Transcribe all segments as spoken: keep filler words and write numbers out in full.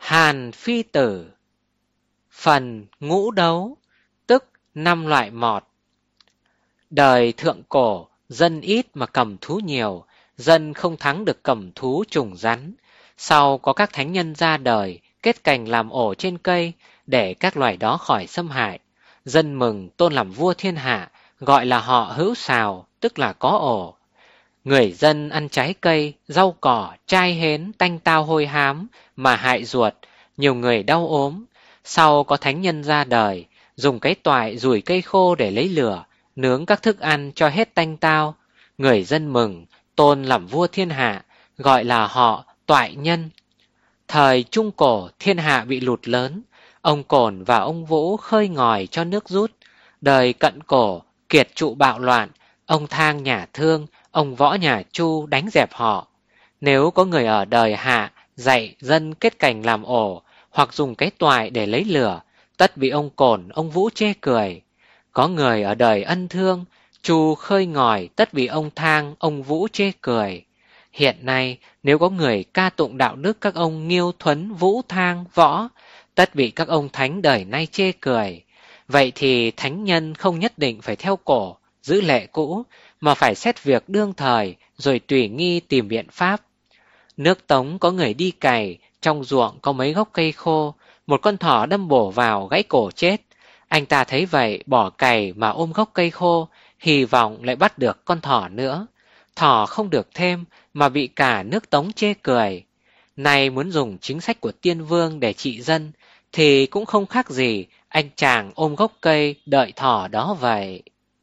Hàn Phi Tử. Phần ngũ đấu, tức năm loại mọt. Đời thượng cổ, dân ít mà cầm thú nhiều, dân không thắng được cầm thú trùng rắn. Sau có các thánh nhân ra đời, kết cành làm ổ trên cây, để các loài đó khỏi xâm hại. Dân mừng tôn làm vua thiên hạ, gọi là họ hữu sào, tức là có ổ. Người dân ăn trái cây, rau cỏ, trai hến, tanh tao hôi hám, mà hại ruột, nhiều người đau ốm. Sau có thánh nhân ra đời, dùng cái toại rủi cây khô để lấy lửa, nướng các thức ăn cho hết tanh tao. Người dân mừng, tôn làm vua thiên hạ, gọi là họ toại nhân. Thời Trung Cổ thiên hạ bị lụt lớn, ông Cổn và ông Vũ khơi ngòi cho nước rút. Đời Cận Cổ kiệt trụ bạo loạn, ông Thang nhà Thương, ông Võ nhà Chu đánh dẹp họ. Nếu có người ở đời Hạ dạy dân kết cành làm ổ, hoặc dùng cái toại để lấy lửa, tất bị ông Cổn, ông Vũ chê cười. Có người ở đời Ân Thương, Chu khơi ngòi, tất bị ông Thang, ông Vũ chê cười. Hiện nay, nếu có người ca tụng đạo đức các ông Nghiêu, Thuấn, Vũ, Thang, Võ, tất bị các ông thánh đời nay chê cười. Vậy thì thánh nhân không nhất định phải theo cổ, giữ lệ cũ, mà phải xét việc đương thời, rồi tùy nghi tìm biện pháp. Nước Tống có người đi cày, trong ruộng có mấy gốc cây khô, một con thỏ đâm bổ vào gãy cổ chết. Anh ta thấy vậy bỏ cày mà ôm gốc cây khô, hy vọng lại bắt được con thỏ nữa. Thỏ không được thêm mà bị cả nước Tống chê cười. Nay muốn dùng chính sách của Tiên Vương để trị dân thì cũng không khác gì anh chàng ôm gốc cây đợi thỏ đó vậy.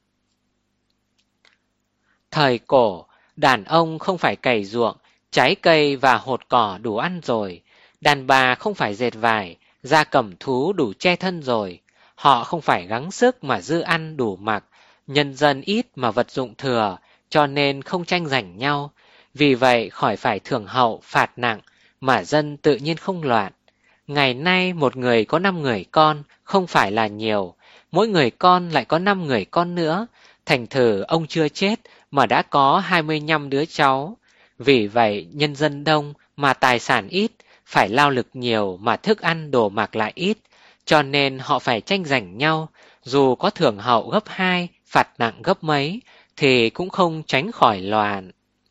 Thời cổ, đàn ông không phải cày ruộng, trái cây và hột cỏ đủ ăn rồi. Đàn bà không phải dệt vải, da cầm thú đủ che thân rồi. Họ không phải gắng sức mà dư ăn đủ mặc, nhân dân ít mà vật dụng thừa, cho nên không tranh giành nhau. Vì vậy khỏi phải thưởng hậu phạt nặng, mà dân tự nhiên không loạn. Ngày nay một người có năm người con, không phải là nhiều. Mỗi người con lại có năm người con nữa. Thành thử ông chưa chết mà đã có hai mươi lăm đứa cháu. Vì vậy nhân dân đông mà tài sản ít, phải lao lực nhiều mà thức ăn đồ mặc lại ít. Cho nên họ phải tranh giành nhau, dù có thưởng hậu gấp hai, phạt nặng gấp mấy, thì cũng không tránh khỏi loạn.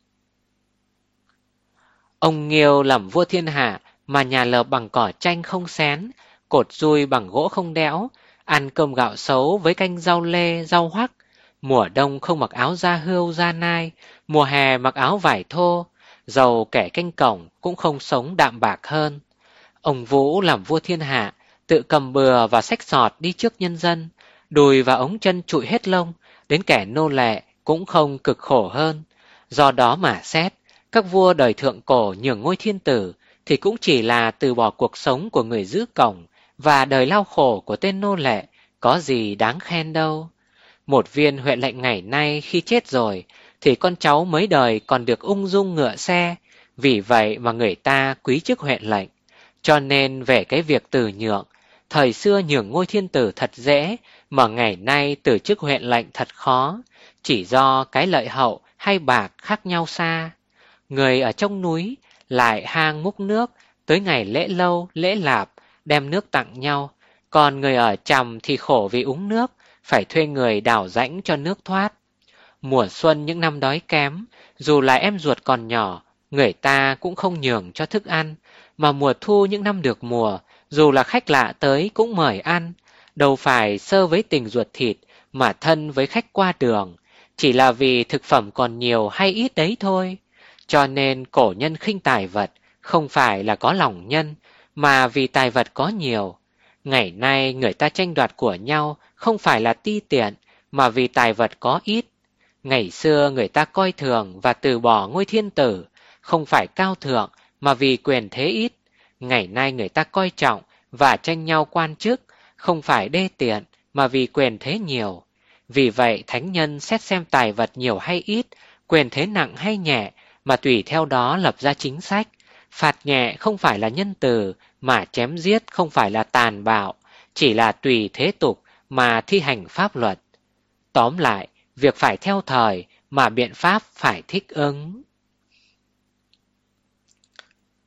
Ông Nghiêu làm vua thiên hạ, mà nhà lợp bằng cỏ chanh không xén, cột dui bằng gỗ không đẽo, ăn cơm gạo xấu với canh rau lê, rau hoắc. Mùa đông không mặc áo da hươu da nai, mùa hè mặc áo vải thô, giàu kẻ canh cổng cũng không sống đạm bạc hơn. Ông Vũ làm vua thiên hạ, tự cầm bừa và xách sọt đi trước nhân dân, đùi và ống chân trụi hết lông, đến kẻ nô lệ cũng không cực khổ hơn. Do đó mà xét, các vua đời thượng cổ nhường ngôi thiên tử thì cũng chỉ là từ bỏ cuộc sống của người giữ cổng và đời lao khổ của tên nô lệ, có gì đáng khen đâu. Một viên huệ lệnh ngày nay khi chết rồi thì con cháu mấy đời còn được ung dung ngựa xe, vì vậy mà người ta quý chức huệ lệnh. Cho nên về cái việc từ nhượng, thời xưa nhường ngôi thiên tử thật dễ, mà ngày nay từ chức huệ lệnh thật khó, chỉ do cái lợi hậu hay bạc khác nhau xa. Người ở trong núi lại hang múc nước, tới ngày lễ lâu, lễ lạp, đem nước tặng nhau. Còn người ở trầm thì khổ vì uống nước, phải thuê người đào rãnh cho nước thoát. Mùa xuân những năm đói kém, dù là em ruột còn nhỏ, người ta cũng không nhường cho thức ăn. Mà mùa thu những năm được mùa, dù là khách lạ tới cũng mời ăn. Đâu phải sơ với tình ruột thịt, mà thân với khách qua đường. Chỉ là vì thực phẩm còn nhiều hay ít đấy thôi. Cho nên cổ nhân khinh tài vật, không phải là có lòng nhân, mà vì tài vật có nhiều. Ngày nay người ta tranh đoạt của nhau không phải là ti tiện, mà vì tài vật có ít. Ngày xưa người ta coi thường và từ bỏ ngôi thiên tử, không phải cao thượng, mà vì quyền thế ít. Ngày nay người ta coi trọng và tranh nhau quan chức, không phải đê tiện, mà vì quyền thế nhiều. Vì vậy thánh nhân xét xem tài vật nhiều hay ít, quyền thế nặng hay nhẹ, mà tùy theo đó lập ra chính sách. Phạt nhẹ không phải là nhân từ, mà chém giết không phải là tàn bạo, chỉ là tùy thế tục mà thi hành pháp luật. Tóm lại, việc phải theo thời mà biện pháp phải thích ứng.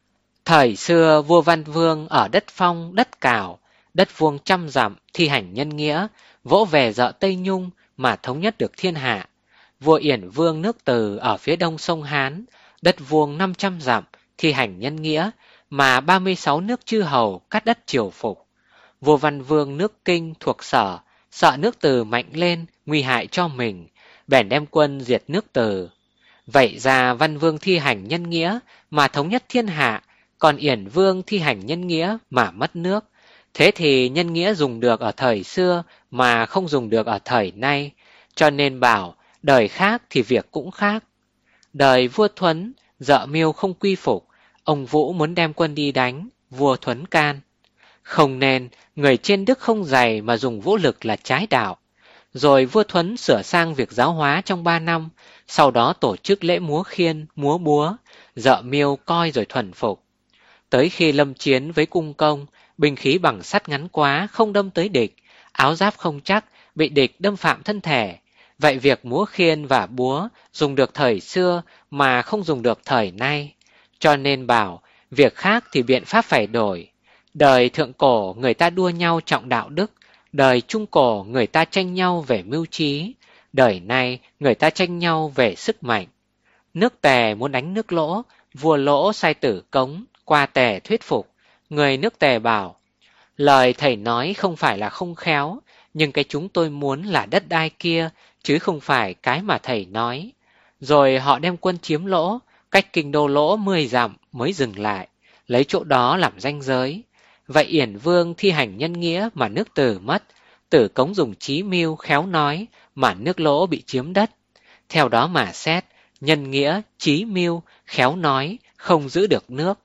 Thời xưa vua Văn Vương ở đất Phong, đất Cảo, đất vuông trăm dặm thi hành nhân nghĩa, vỗ về dợ Tây Nhung mà thống nhất được thiên hạ. Vua Yển Vương nước Từ ở phía đông sông Hán, đất vuông năm trăm dặm thi hành nhân nghĩa mà ba mươi sáu nước chư hầu cắt đất triều phục. Vua Văn Vương nước Kinh thuộc Sở, sợ nước Từ mạnh lên nguy hại cho mình, bèn đem quân diệt nước Từ. Vậy ra Văn Vương thi hành nhân nghĩa mà thống nhất thiên hạ, còn Yển Vương thi hành nhân nghĩa mà mất nước. Thế thì nhân nghĩa dùng được ở thời xưa mà không dùng được ở thời nay, cho nên bảo đời khác thì việc cũng khác. Đời vua Thuấn, dợ Miêu không quy phục, ông Vũ muốn đem quân đi đánh, vua Thuấn can. Không nên, người trên đức không dày mà dùng vũ lực là trái đạo. Rồi vua Thuấn sửa sang việc giáo hóa trong ba năm, sau đó tổ chức lễ múa khiên, múa búa, dợ Miêu coi rồi thuần phục. Tới khi lâm chiến với cung công, binh khí bằng sắt ngắn quá không đâm tới địch, áo giáp không chắc, bị địch đâm phạm thân thể. Vậy việc múa khiên và búa dùng được thời xưa mà không dùng được thời nay. Cho nên bảo, việc khác thì biện pháp phải đổi. Đời thượng cổ người ta đua nhau trọng đạo đức, đời trung cổ người ta tranh nhau về mưu trí, đời nay người ta tranh nhau về sức mạnh. Nước Tề muốn đánh nước Lỗ, vua Lỗ sai Tử Cống qua Tề thuyết phục. Người nước Tề bảo, lời thầy nói không phải là không khéo, nhưng cái chúng tôi muốn là đất đai kia, chứ không phải cái mà thầy nói. Rồi họ đem quân chiếm Lỗ, cách kinh đô Lỗ mười dặm mới dừng lại, lấy chỗ đó làm ranh giới. Vậy Yển Vương thi hành nhân nghĩa mà nước Từ mất, Tử Cống dùng trí mưu khéo nói mà nước Lỗ bị chiếm đất. Theo đó mà xét, nhân nghĩa, trí mưu, khéo nói không giữ được nước.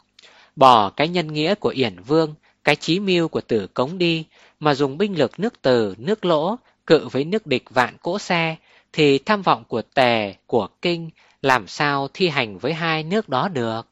Bỏ cái nhân nghĩa của Yển Vương, cái trí mưu của Tử Cống đi, mà dùng binh lực nước Từ, nước Lỗ cự với nước địch vạn cỗ xe, thì tham vọng của Tề, của Kinh làm sao thi hành với hai nước đó được.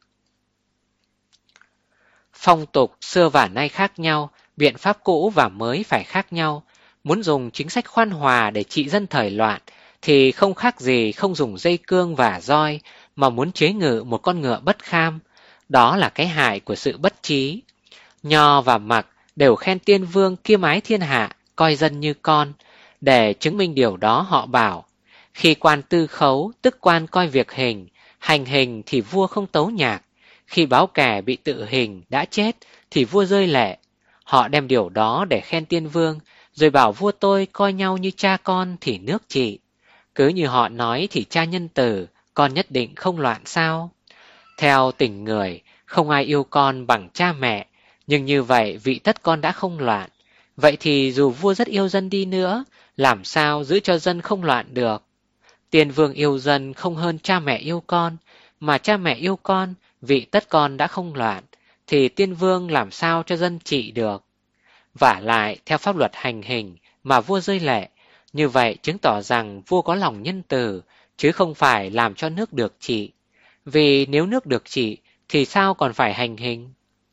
Phong tục xưa và nay khác nhau, biện pháp cũ và mới phải khác nhau. Muốn dùng chính sách khoan hòa để trị dân thời loạn thì không khác gì không dùng dây cương và roi, mà muốn chế ngự một con ngựa bất kham. Đó là cái hại của sự bất trí. Nho và Mặc đều khen Tiên Vương kiêm ái thiên hạ, coi dân như con. Để chứng minh điều đó họ bảo, khi quan tư khấu tức quan coi việc hình, hành hình thì vua không tấu nhạc. Khi báo kẻ bị tự hình đã chết thì vua rơi lệ. Họ đem điều đó để khen Tiên Vương, rồi bảo vua tôi coi nhau như cha con thì nước trị. Cứ như họ nói thì cha nhân từ, con nhất định không loạn sao? Theo tình người, không ai yêu con bằng cha mẹ, nhưng như vậy vị tất con đã không loạn. Vậy thì dù vua rất yêu dân đi nữa, làm sao giữ cho dân không loạn được? Tiên Vương yêu dân không hơn cha mẹ yêu con, mà cha mẹ yêu con, vị tất con đã không loạn, thì Tiên Vương làm sao cho dân trị được? Vả lại, theo pháp luật hành hình mà vua rơi lệ, như vậy chứng tỏ rằng vua có lòng nhân từ, chứ không phải làm cho nước được trị. Vì nếu nước được trị, thì sao còn phải hành hình?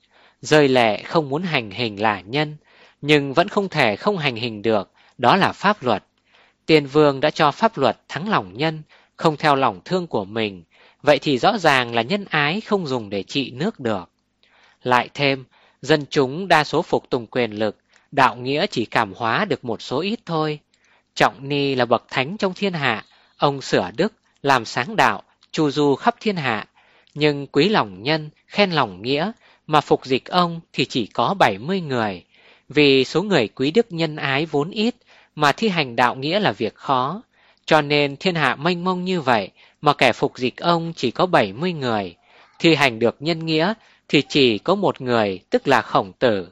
Rơi lệ không muốn hành hình là nhân, nhưng vẫn không thể không hành hình được, đó là pháp luật. Tiên Vương đã cho pháp luật thắng lòng nhân, không theo lòng thương của mình, vậy thì rõ ràng là nhân ái không dùng để trị nước được. Lại thêm, dân chúng đa số phục tùng quyền lực, đạo nghĩa chỉ cảm hóa được một số ít thôi. Trọng Ni là bậc thánh trong thiên hạ, ông sửa đức, làm sáng đạo, chu du khắp thiên hạ, nhưng quý lòng nhân, khen lòng nghĩa, mà phục dịch ông thì chỉ có bảy mươi người. Vì số người quý đức nhân ái vốn ít, mà thi hành đạo nghĩa là việc khó, cho nên thiên hạ mênh mông như vậy mà kẻ phục dịch ông chỉ có bảy mươi người, thi hành được nhân nghĩa thì chỉ có một người, tức là Khổng Tử.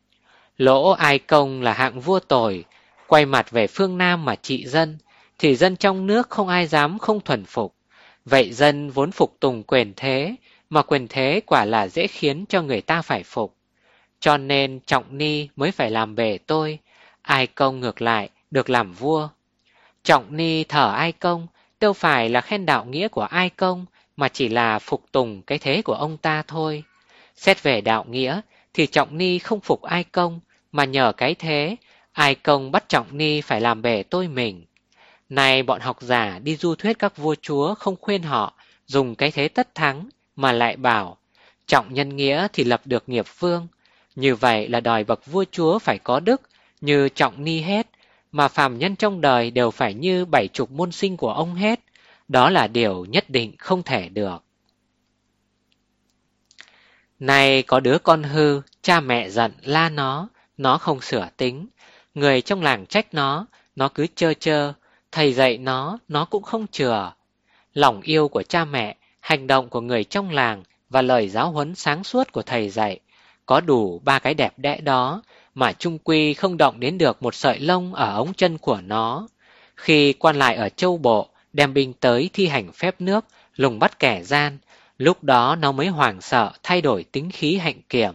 Lỗ Ai Công là hạng vua tồi, quay mặt về phương Nam mà trị dân, thì dân trong nước không ai dám không thuần phục. Vậy dân vốn phục tùng quyền thế, mà quyền thế quả là dễ khiến cho người ta phải phục. Cho nên Trọng Ni mới phải làm bề tôi, Ai Công ngược lại được làm vua. Trọng Ni thờ Ai Công, đâu phải là khen đạo nghĩa của Ai Công, mà chỉ là phục tùng cái thế của ông ta thôi. Xét về đạo nghĩa, thì Trọng Ni không phục Ai Công, mà nhờ cái thế, Ai Công bắt Trọng Ni phải làm bề tôi mình. Này bọn học giả đi du thuyết các vua chúa không khuyên họ dùng cái thế tất thắng, mà lại bảo, Trọng nhân nghĩa thì lập được nghiệp vương. Như vậy là đòi bậc vua chúa phải có đức, như Trọng Ni hết, mà phàm nhân trong đời đều phải như bảy chục môn sinh của ông hết. Đó là điều nhất định không thể được. Này có đứa con hư, cha mẹ giận la nó, nó không sửa tính. Người trong làng trách nó, nó cứ chơ chơ, thầy dạy nó, nó cũng không chừa. Lòng yêu của cha mẹ, hành động của người trong làng và lời giáo huấn sáng suốt của thầy dạy có đủ ba cái đẹp đẽ đó mà chung quy không động đến được một sợi lông ở ống chân của nó. Khi quan lại ở châu bộ đem binh tới thi hành phép nước, lùng bắt kẻ gian, lúc đó nó mới hoảng sợ thay đổi tính khí hạnh kiểm.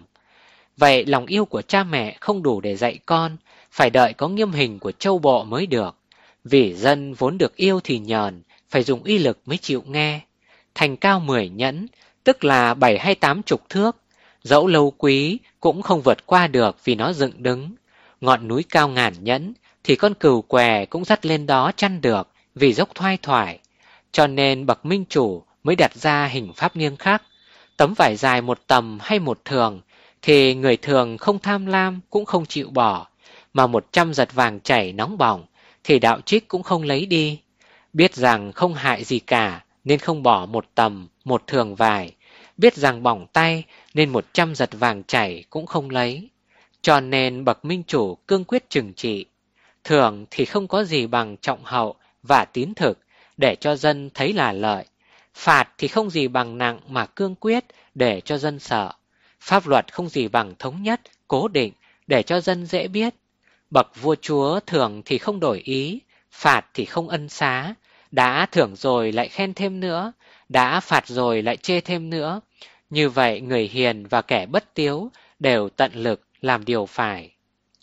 Vậy lòng yêu của cha mẹ không đủ để dạy con, phải đợi có nghiêm hình của châu bộ mới được. Vì dân vốn được yêu thì nhờn, phải dùng uy lực mới chịu nghe. Thành cao mười nhẫn, tức là bảy hay tám chục thước, dẫu lâu quý cũng không vượt qua được vì nó dựng đứng. Ngọn núi cao ngàn nhẫn thì con cừu què cũng dắt lên đó chăn được vì dốc thoai thoải. Cho nên bậc minh chủ mới đặt ra hình pháp nghiêm khắc. Tấm vải dài một tầm hay một thường thì người thường không tham lam cũng không chịu bỏ, mà một trăm giật vàng chảy nóng bỏng thì đạo trích cũng không lấy đi. Biết rằng không hại gì cả nên không bỏ một tầm, một thường vải. Biết rằng bỏng tay nên một trăm giật vàng chảy cũng không lấy. Cho nên bậc minh chủ cương quyết trừng trị. Thường thì không có gì bằng trọng hậu và tín thực để cho dân thấy là lợi. Phạt thì không gì bằng nặng mà cương quyết để cho dân sợ. Pháp luật không gì bằng thống nhất, cố định để cho dân dễ biết. Bậc vua chúa thưởng thì không đổi ý, phạt thì không ân xá. Đã thưởng rồi lại khen thêm nữa, đã phạt rồi lại chê thêm nữa. Như vậy người hiền và kẻ bất tiếu đều tận lực làm điều phải.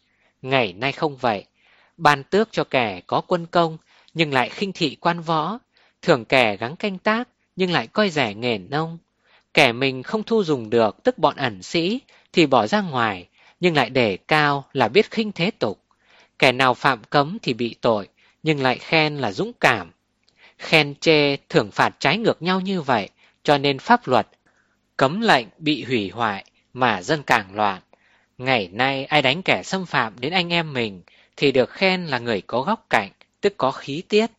Ngày nay không vậy, ban tước cho kẻ có quân công nhưng lại khinh thị quan võ, thưởng kẻ gắng canh tác nhưng lại coi rẻ nghề nông. Kẻ mình không thu dùng được tức bọn ẩn sĩ thì bỏ ra ngoài, nhưng lại để cao là biết khinh thế tục. Kẻ nào phạm cấm thì bị tội, nhưng lại khen là dũng cảm. Khen chê thưởng phạt trái ngược nhau như vậy, cho nên pháp luật cấm lệnh bị hủy hoại mà dân càng loạn. Ngày nay ai đánh kẻ xâm phạm đến anh em mình thì được khen là người có góc cạnh, tức có khí tiết.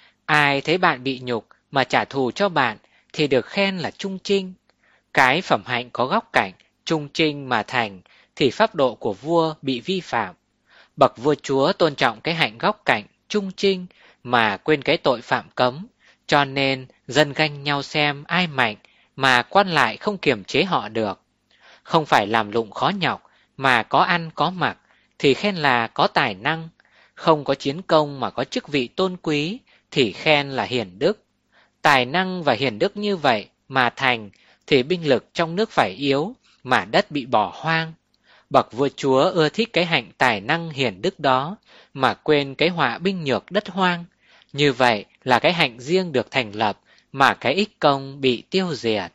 Ai thấy bạn bị nhục mà trả thù cho bạn thì được khen là trung trinh. Cái phẩm hạnh có góc cạnh, trung trinh mà thành thì pháp độ của vua bị vi phạm. Bậc vua chúa tôn trọng cái hạnh góc cạnh, trung trinh mà quên cái tội phạm cấm, cho nên dân ganh nhau xem ai mạnh mà quan lại không kiềm chế họ được. Không phải làm lụng khó nhọc mà có ăn có mặc thì khen là có tài năng, không có chiến công mà có chức vị tôn quý thì khen là hiền đức. Tài năng và hiền đức như vậy mà thành thì binh lực trong nước phải yếu mà đất bị bỏ hoang. Bậc vua chúa ưa thích cái hạnh tài năng hiền đức đó mà quên cái họa binh nhược đất hoang. Như vậy là cái hạnh riêng được thành lập mà cái ích công bị tiêu diệt.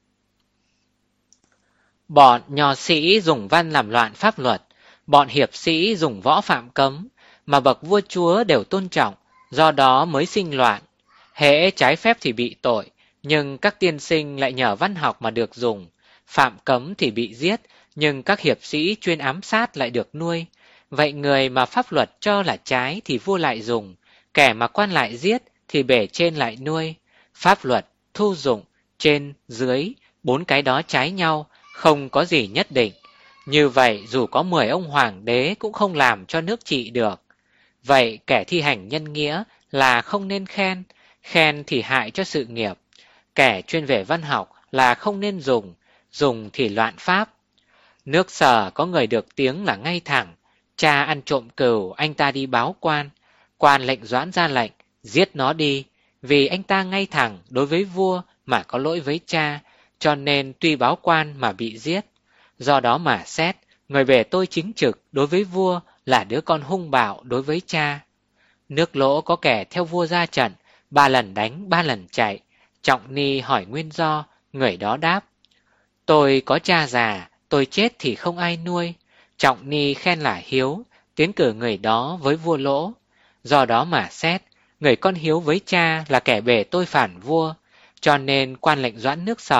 Bọn nho sĩ dùng văn làm loạn pháp luật, bọn hiệp sĩ dùng võ phạm cấm, mà bậc vua chúa đều tôn trọng, do đó mới sinh loạn. Hễ trái phép thì bị tội, nhưng các tiên sinh lại nhờ văn học mà được dùng. Phạm cấm thì bị giết, nhưng các hiệp sĩ chuyên ám sát lại được nuôi. Vậy người mà pháp luật cho là trái thì vua lại dùng, kẻ mà quan lại giết thì bề trên lại nuôi. Pháp luật, thu dụng, trên, dưới, bốn cái đó trái nhau, không có gì nhất định. Như vậy dù có mười ông hoàng đế cũng không làm cho nước trị được. Vậy kẻ thi hành nhân nghĩa là không nên khen, khen thì hại cho sự nghiệp. Kẻ chuyên về văn học là không nên dùng, dùng thì loạn pháp. Nước Sở có người được tiếng là ngay thẳng, cha ăn trộm cừu anh ta đi báo quan, quan lệnh doãn ra lệnh, giết nó đi, vì anh ta ngay thẳng đối với vua mà có lỗi với cha, cho nên tuy báo quan mà bị giết. Do đó mà xét, người bề tôi chính trực đối với vua là đứa con hung bạo đối với cha. Nước Lỗ có kẻ theo vua ra trận, ba lần đánh, ba lần chạy. Trọng Ni hỏi nguyên do, người đó đáp: tôi có cha già, tôi chết thì không ai nuôi. Trọng Ni khen là hiếu, tiến cử người đó với vua Lỗ. Do đó mà xét, người con hiếu với cha là kẻ bề tôi phản vua, cho nên quan lệnh doãn nước Sở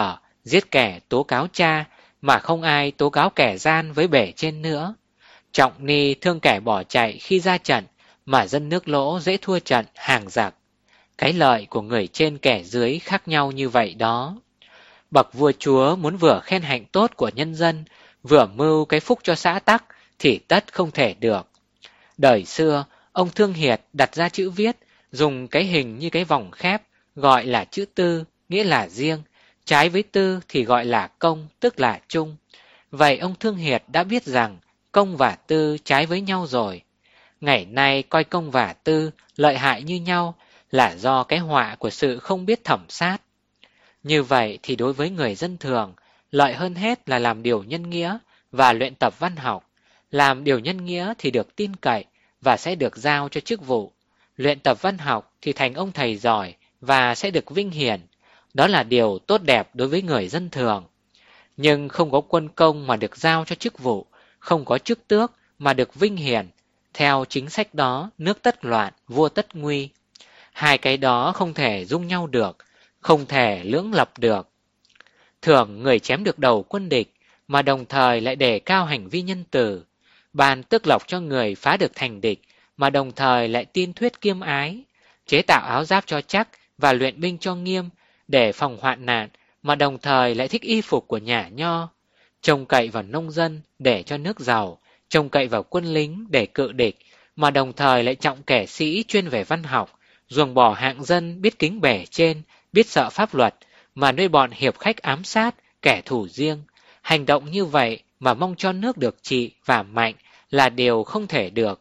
giết kẻ tố cáo cha, mà không ai tố cáo kẻ gian với bể trên nữa. Trọng ni thương kẻ bỏ chạy khi ra trận, mà dân nước Lỗ dễ thua trận hàng giặc. Cái lợi của người trên kẻ dưới khác nhau như vậy đó. Bậc vua chúa muốn vừa khen hạnh tốt của nhân dân, vừa mưu cái phúc cho xã tắc thì tất không thể được. Đời xưa, ông Thương Hiệt đặt ra chữ viết, dùng cái hình như cái vòng khép, gọi là chữ tư, nghĩa là riêng, trái với tư thì gọi là công, tức là chung. Vậy ông Thương Hiệt đã biết rằng công và tư trái với nhau rồi. Ngày nay coi công và tư lợi hại như nhau là do cái họa của sự không biết thẩm sát. Như vậy thì đối với người dân thường, lợi hơn hết là làm điều nhân nghĩa và luyện tập văn học. Làm điều nhân nghĩa thì được tin cậy và sẽ được giao cho chức vụ. Luyện tập văn học thì thành ông thầy giỏi và sẽ được vinh hiển. Đó là điều tốt đẹp đối với người dân thường. Nhưng không có quân công mà được giao cho chức vụ, không có chức tước mà được vinh hiển. Theo chính sách đó, nước tất loạn, vua tất nguy. Hai cái đó không thể dung nhau được, không thể lưỡng lập được. Thường người chém được đầu quân địch, mà đồng thời lại đề cao hành vi nhân từ. Ban tước lộc cho người phá được thành địch, mà đồng thời lại tin thuyết kiêm ái. Chế tạo áo giáp cho chắc và luyện binh cho nghiêm, để phòng hoạn nạn, mà đồng thời lại thích y phục của nhà nho. Trông cậy vào nông dân để cho nước giàu, trông cậy vào quân lính để cự địch, mà đồng thời lại trọng kẻ sĩ chuyên về văn học, ruồng bỏ hạng dân biết kính bể trên, biết sợ pháp luật, mà nuôi bọn hiệp khách ám sát, kẻ thù riêng. Hành động như vậy mà mong cho nước được trị và mạnh là điều không thể được.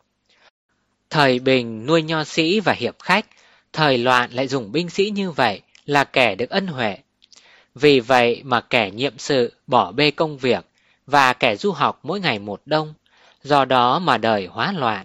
Thời bình nuôi nho sĩ và hiệp khách, thời loạn lại dùng binh sĩ như vậy là kẻ được ân huệ. Vì vậy mà kẻ nhiệm sự bỏ bê công việc và kẻ du học mỗi ngày một đông, do đó mà đời hóa loạn.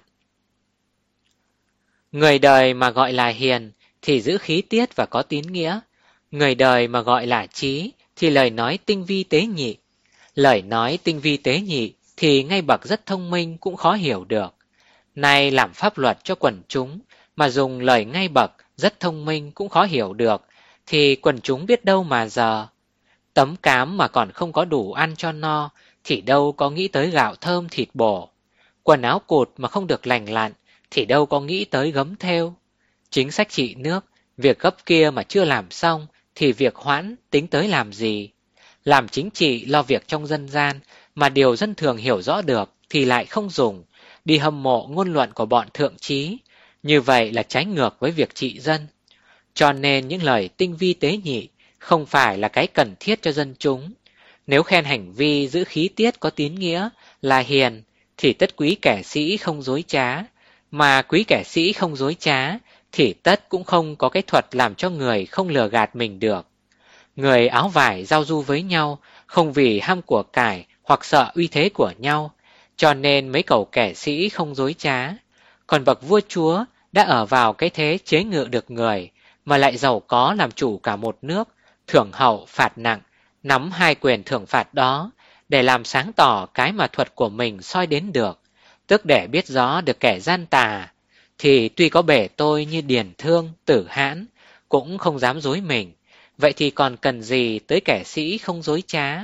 Người đời mà gọi là hiền thì giữ khí tiết và có tín nghĩa. Người đời mà gọi là trí thì lời nói tinh vi tế nhị. Lời nói tinh vi tế nhị thì ngay bậc rất thông minh cũng khó hiểu được. Nay làm pháp luật cho quần chúng mà dùng lời ngay bậc rất thông minh cũng khó hiểu được, thì quần chúng biết đâu mà giờ. Tấm cám mà còn không có đủ ăn cho no thì đâu có nghĩ tới gạo thơm thịt bổ. Quần áo cột mà không được lành lặn thì đâu có nghĩ tới gấm thêu. Chính sách trị nước, việc gấp kia mà chưa làm xong thì việc hoãn tính tới làm gì. Làm chính trị lo việc trong dân gian mà điều dân thường hiểu rõ được thì lại không dùng, đi hâm mộ ngôn luận của bọn thượng trí. Như vậy là trái ngược với việc trị dân. Cho nên những lời tinh vi tế nhị không phải là cái cần thiết cho dân chúng. Nếu khen hành vi giữ khí tiết có tín nghĩa là hiền thì tất quý kẻ sĩ không dối trá, mà quý kẻ sĩ không dối trá thì tất cũng không có cái thuật làm cho người không lừa gạt mình được. Người áo vải giao du với nhau không vì ham của cải hoặc sợ uy thế của nhau, cho nên mấy cầu kẻ sĩ không dối trá. Còn bậc vua chúa đã ở vào cái thế chế ngự được người, mà lại giàu có làm chủ cả một nước, thưởng hậu phạt nặng, nắm hai quyền thưởng phạt đó để làm sáng tỏ cái mà thuật của mình soi đến được, tức để biết rõ được kẻ gian tà, thì tuy có bể tôi như Điền Thương, Tử Hãn cũng không dám dối mình. Vậy thì còn cần gì tới kẻ sĩ không dối trá?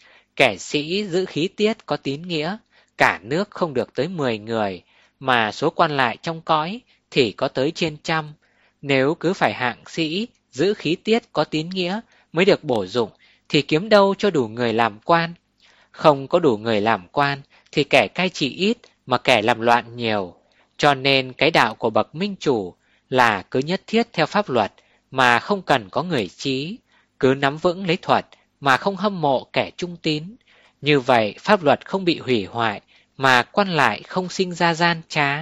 Kẻ sĩ giữ khí tiết có tín nghĩa, cả nước không được tới mười người, mà số quan lại trong cõi thì có tới trên trăm. Nếu cứ phải hạng sĩ giữ khí tiết có tín nghĩa mới được bổ dụng thì kiếm đâu cho đủ người làm quan. Không có đủ người làm quan thì kẻ cai trị ít mà kẻ làm loạn nhiều. Cho nên cái đạo của bậc minh chủ là cứ nhất thiết theo pháp luật mà không cần có người trí, cứ nắm vững lấy thuật mà không hâm mộ kẻ trung tín. Như vậy pháp luật không bị hủy hoại mà quan lại không sinh ra gian trá.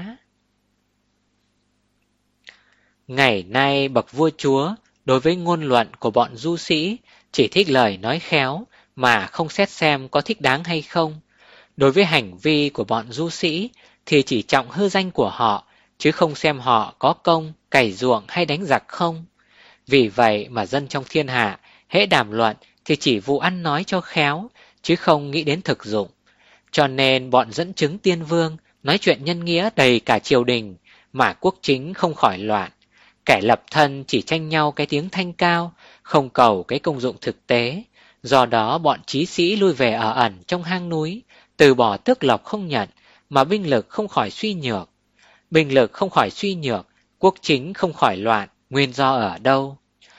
Ngày nay bậc vua chúa đối với ngôn luận của bọn du sĩ chỉ thích lời nói khéo mà không xét xem có thích đáng hay không. Đối với hành vi của bọn du sĩ thì chỉ trọng hư danh của họ, chứ không xem họ có công, cày ruộng hay đánh giặc không. Vì vậy mà dân trong thiên hạ hễ đàm luận thì chỉ vụ ăn nói cho khéo, chứ không nghĩ đến thực dụng. Cho nên bọn dẫn chứng tiên vương nói chuyện nhân nghĩa đầy cả triều đình, mà quốc chính không khỏi loạn. Kẻ lập thân chỉ tranh nhau cái tiếng thanh cao, không cầu cái công dụng thực tế, Do đó bọn trí sĩ lui về ở ẩn trong hang núi, từ bỏ tước lộc không nhận, mà binh lực không khỏi suy nhược. Binh lực không khỏi suy nhược, quốc chính không khỏi loạn, nguyên do ở đâu?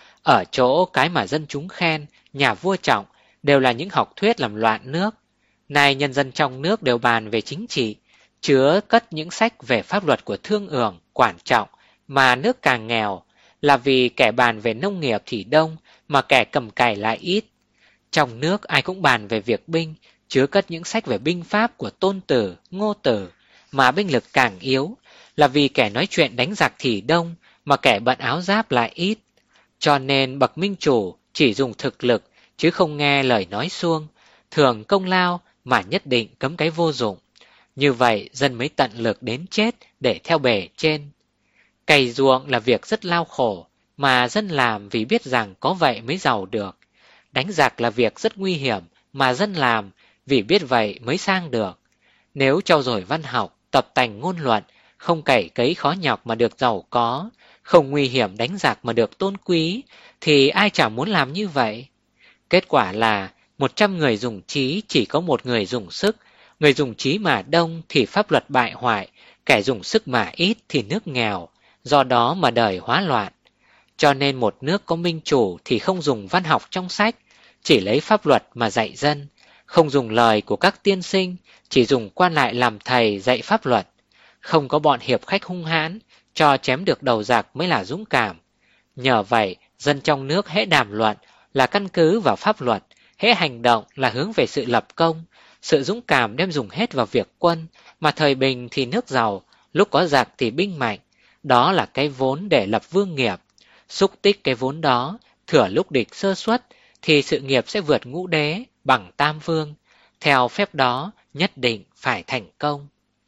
Ở chỗ cái mà dân chúng khen, nhà vua trọng, đều là những học thuyết làm loạn nước. Nay nhân dân trong nước đều bàn về chính trị, chứa cất những sách về pháp luật của thương ưởng, quản trọng, mà nước càng nghèo, là vì kẻ bàn về nông nghiệp thì đông, mà kẻ cầm cày lại ít. Trong nước ai cũng bàn về việc binh, chứa cất những sách về binh pháp của Tôn Tử, Ngô Tử, mà binh lực càng yếu, là vì kẻ nói chuyện đánh giặc thì đông, mà kẻ bận áo giáp lại ít. Cho nên bậc minh chủ chỉ dùng thực lực, chứ không nghe lời nói suông, thường công lao mà nhất định cấm cái vô dụng. Như vậy dân mới tận lực đến chết để theo bề trên. Cày ruộng là việc rất lao khổ, mà dân làm vì biết rằng có vậy mới giàu được. Đánh giặc là việc rất nguy hiểm, mà dân làm vì biết vậy mới sang được. Nếu trau dồi văn học, tập tành ngôn luận, không cày cấy khó nhọc mà được giàu có, không nguy hiểm đánh giặc mà được tôn quý, thì ai chả muốn làm như vậy. Kết quả là một trăm người dùng trí chỉ có một người dùng sức, người dùng trí mà đông thì pháp luật bại hoại, kẻ dùng sức mà ít thì nước nghèo, do đó mà đời hóa loạn. Cho nên một nước có minh chủ thì không dùng văn học trong sách, chỉ lấy pháp luật mà dạy dân, không dùng lời của các tiên sinh, chỉ dùng quan lại làm thầy dạy pháp luật, không có bọn hiệp khách hung hãn, cho chém được đầu giặc mới là dũng cảm. Nhờ vậy, dân trong nước hễ đàm luận là căn cứ vào pháp luật, hễ hành động là hướng về sự lập công, sự dũng cảm đem dùng hết vào việc quân, mà thời bình thì nước giàu, lúc có giặc thì binh mạnh. Đó là cái vốn để lập vương nghiệp. Xúc tích cái vốn đó, thừa lúc địch sơ suất, thì sự nghiệp sẽ vượt ngũ đế bằng tam vương. Theo phép đó, nhất định phải thành công.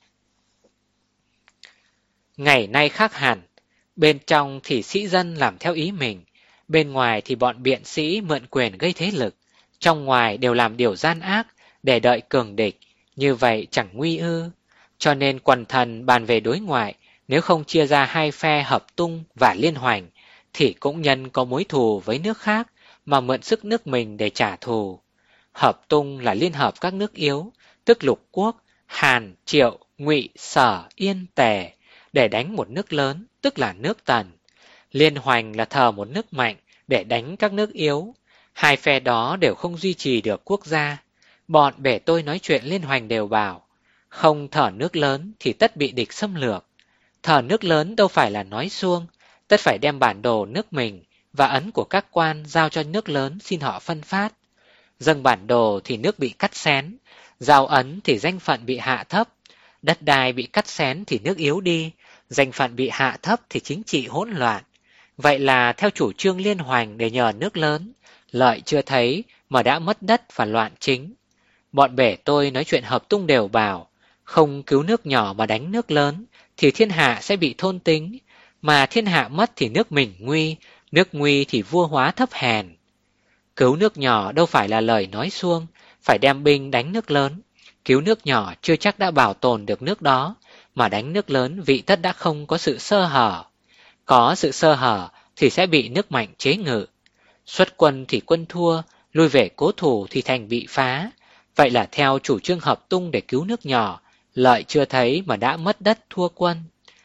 Ngày nay khác hẳn, bên trong thì sĩ dân làm theo ý mình, bên ngoài thì bọn biện sĩ mượn quyền gây thế lực, trong ngoài đều làm điều gian ác để đợi cường địch, như vậy chẳng nguy ư. Cho nên quần thần bàn về đối ngoại, nếu không chia ra hai phe hợp tung và liên hoành, thì cũng nhân có mối thù với nước khác mà mượn sức nước mình để trả thù. Hợp tung là liên hợp các nước yếu, tức Lục Quốc, Hàn, Triệu, Ngụy, Sở, Yên, Tề, để đánh một nước lớn, tức là nước Tần. Liên hoành là thờ một nước mạnh để đánh các nước yếu. Hai phe đó đều không duy trì được quốc gia. Bọn bể tôi nói chuyện liên hoành đều bảo, không thờ nước lớn thì tất bị địch xâm lược. Thờ nước lớn đâu phải là nói suông, tất phải đem bản đồ nước mình và ấn của các quan giao cho nước lớn xin họ phân phát. Dâng bản đồ thì nước bị cắt xén, giao ấn thì danh phận bị hạ thấp. Đất đai bị cắt xén thì nước yếu đi, danh phận bị hạ thấp thì chính trị hỗn loạn. Vậy là theo chủ trương liên hoành để nhờ nước lớn, lợi chưa thấy mà đã mất đất và loạn chính. Bọn bể tôi nói chuyện hợp tung đều bảo, không cứu nước nhỏ mà đánh nước lớn thì thiên hạ sẽ bị thôn tính, mà thiên hạ mất thì nước mình nguy, nước nguy thì vua hóa thấp hèn. Cứu nước nhỏ đâu phải là lời nói suông, phải đem binh đánh nước lớn. Cứu nước nhỏ chưa chắc đã bảo tồn được nước đó, mà đánh nước lớn vị tất đã không có sự sơ hở. Có sự sơ hở thì sẽ bị nước mạnh chế ngự. Xuất quân thì quân thua, lui về cố thủ thì thành bị phá. Vậy là theo chủ trương hợp tung để cứu nước nhỏ, lợi chưa thấy mà đã mất đất thua quân.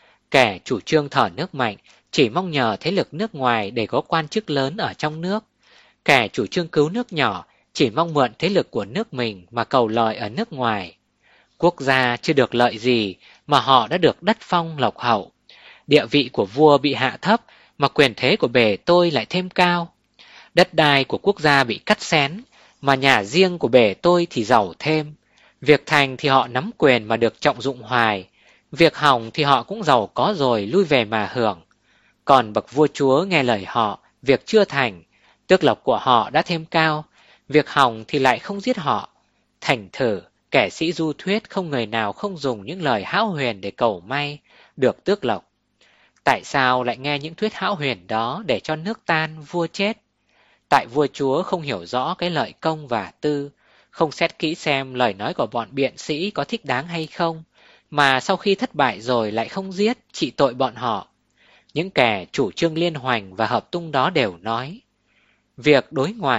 Kẻ chủ trương thở nước mạnh chỉ mong nhờ thế lực nước ngoài để có quan chức lớn ở trong nước. Kẻ chủ trương cứu nước nhỏ chỉ mong mượn thế lực của nước mình mà cầu lợi ở nước ngoài. Quốc gia chưa được lợi gì mà họ đã được đất phong lộc hậu. Địa vị của vua bị hạ thấp mà quyền thế của bề tôi lại thêm cao. Đất đai của quốc gia bị cắt xén mà nhà riêng của bề tôi thì giàu thêm. Việc thành thì họ nắm quyền mà được trọng dụng hoài. Việc hỏng thì họ cũng giàu có rồi lui về mà hưởng. Còn bậc vua chúa nghe lời họ, việc chưa thành, tước lộc của họ đã thêm cao. Việc hỏng thì lại không giết họ. Thành thử, kẻ sĩ du thuyết không người nào không dùng những lời hão huyền để cầu may, được tước lộc. Tại sao lại nghe những thuyết hão huyền đó để cho nước tan, vua chết? Tại vua chúa không hiểu rõ cái lợi công và tư, không xét kỹ xem lời nói của bọn biện sĩ có thích đáng hay không, mà sau khi thất bại rồi lại không giết, trị tội bọn họ. Những kẻ chủ trương liên hoành và hợp tung đó đều nói, việc đối ngoại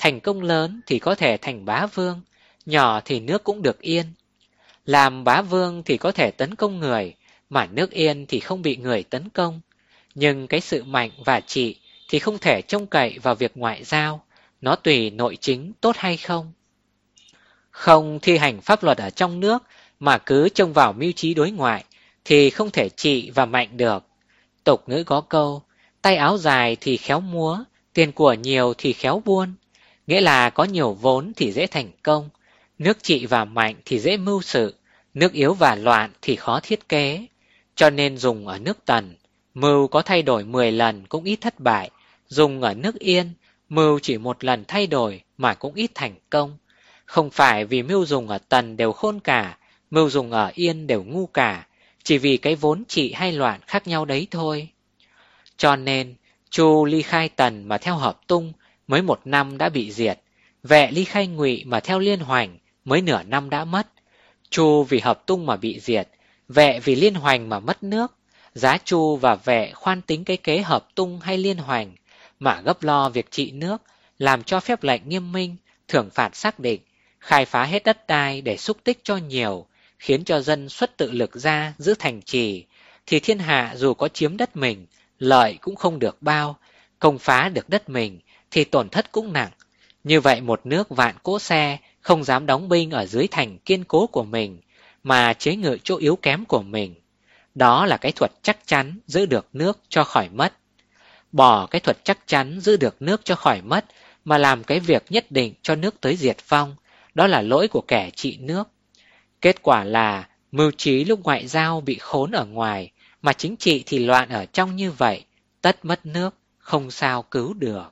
thành công lớn thì có thể thành bá vương, nhỏ thì nước cũng được yên. Làm bá vương thì có thể tấn công người, mà nước yên thì không bị người tấn công. Nhưng cái sự mạnh và trị thì không thể trông cậy vào việc ngoại giao, nó tùy nội chính tốt hay không. Không thi hành pháp luật ở trong nước mà cứ trông vào mưu trí đối ngoại thì không thể trị và mạnh được. Tục ngữ có câu, tay áo dài thì khéo múa, tiền của nhiều thì khéo buôn. Nghĩa là có nhiều vốn thì dễ thành công, nước trị và mạnh thì dễ mưu sự, nước yếu và loạn thì khó thiết kế. Cho nên dùng ở nước Tần, mưu có thay đổi mười lần cũng ít thất bại. Dùng ở nước Yên, mưu chỉ một lần thay đổi mà cũng ít thành công. Không phải vì mưu dùng ở Tần đều khôn cả, mưu dùng ở Yên đều ngu cả, chỉ vì cái vốn trị hay loạn khác nhau đấy thôi. Cho nên, Chu ly khai Tần mà theo Hợp Tung mới một năm đã bị diệt, Vệ ly khai Ngụy mà theo Liên Hoành mới nửa năm đã mất. Chu vì Hợp Tung mà bị diệt, Vệ vì Liên Hoành mà mất nước. Giá Chu và Vệ khoan tính cái kế Hợp Tung hay Liên Hoành mà gấp lo việc trị nước, làm cho phép lệnh nghiêm minh, thưởng phạt xác định, khai phá hết đất đai để xúc tích cho nhiều, khiến cho dân xuất tự lực ra giữ thành trì, thì thiên hạ dù có chiếm đất mình, lợi cũng không được bao, công phá được đất mình thì tổn thất cũng nặng. Như vậy một nước vạn cỗ xe không dám đóng binh ở dưới thành kiên cố của mình, mà chế ngự chỗ yếu kém của mình. Đó là cái thuật chắc chắn giữ được nước cho khỏi mất. Bỏ cái thuật chắc chắn giữ được nước cho khỏi mất mà làm cái việc nhất định cho nước tới diệt vong, đó là lỗi của kẻ trị nước. Kết quả là mưu trí lúc ngoại giao bị khốn ở ngoài, mà chính trị thì loạn ở trong như vậy, tất mất nước, không sao cứu được.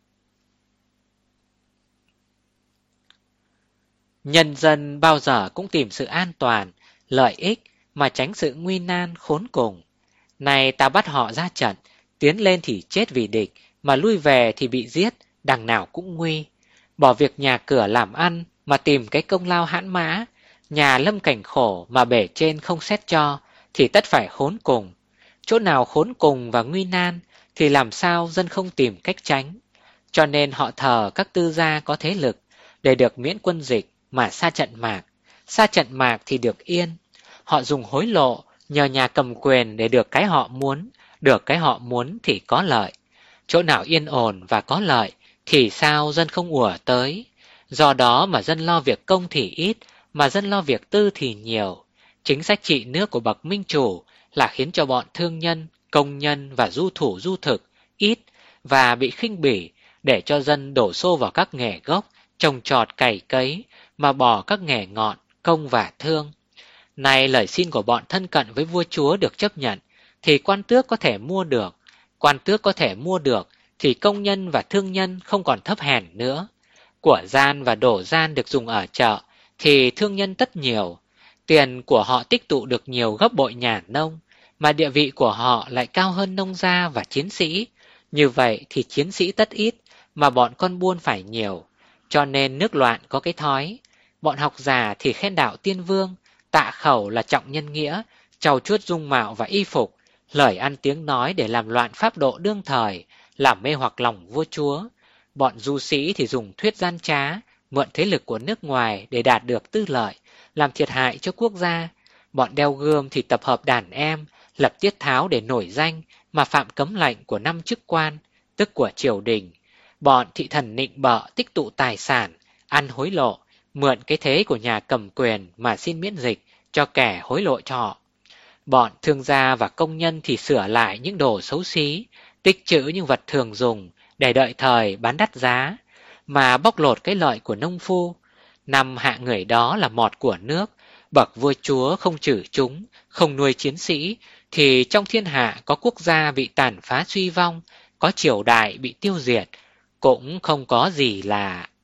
Nhân dân bao giờ cũng tìm sự an toàn, lợi ích mà tránh sự nguy nan khốn cùng. Này ta bắt họ ra trận, tiến lên thì chết vì địch, mà lui về thì bị giết, đằng nào cũng nguy. Bỏ việc nhà cửa làm ăn mà tìm cái công lao hãn mã, nhà lâm cảnh khổ mà bể trên không xét cho, thì tất phải khốn cùng. Chỗ nào khốn cùng và nguy nan thì làm sao dân không tìm cách tránh. Cho nên họ thờ các tư gia có thế lực để được miễn quân dịch mà xa trận mạc. Xa trận mạc thì được yên. Họ dùng hối lộ nhờ nhà cầm quyền để được cái họ muốn, được cái họ muốn thì có lợi. Chỗ nào yên ổn và có lợi thì sao dân không ùa tới. Do đó mà dân lo việc công thì ít, mà dân lo việc tư thì nhiều. Chính sách trị nước của bậc minh chủ là khiến cho bọn thương nhân, công nhân và du thủ du thực ít và bị khinh bỉ, để cho dân đổ xô vào các nghề gốc, trồng trọt cày cấy, mà bỏ các nghề ngọn, công và thương. Này lời xin của bọn thân cận với vua chúa được chấp nhận, thì quan tước có thể mua được. Quan tước có thể mua được, thì công nhân và thương nhân không còn thấp hèn nữa. Của gian và đổ gian được dùng ở chợ, thì thương nhân tất nhiều. Tiền của họ tích tụ được nhiều gấp bội nhà nông, mà địa vị của họ lại cao hơn nông gia và chiến sĩ. Như vậy thì chiến sĩ tất ít, mà bọn con buôn phải nhiều. Cho nên nước loạn có cái thói. Bọn học giả thì khen đạo tiên vương, tạ khẩu là trọng nhân nghĩa, trau chuốt dung mạo và y phục, lời ăn tiếng nói để làm loạn pháp độ đương thời, làm mê hoặc lòng vua chúa. Bọn du sĩ thì dùng thuyết gian trá, mượn thế lực của nước ngoài để đạt được tư lợi, làm thiệt hại cho quốc gia. Bọn đeo gươm thì tập hợp đàn em, lập tiết tháo để nổi danh, mà phạm cấm lệnh của năm chức quan, tức của triều đình. Bọn thị thần nịnh bợ tích tụ tài sản, ăn hối lộ, mượn cái thế của nhà cầm quyền mà xin miễn dịch cho kẻ hối lộ cho họ. Bọn thương gia và công nhân thì sửa lại những đồ xấu xí, tích trữ những vật thường dùng để đợi thời bán đắt giá, mà bóc lột cái lợi của nông phu. Năm hạ người đó là mọt của nước, bậc vua chúa không trừ chúng, không nuôi chiến sĩ, thì trong thiên hạ có quốc gia bị tàn phá suy vong, có triều đại bị tiêu diệt, cũng không có gì là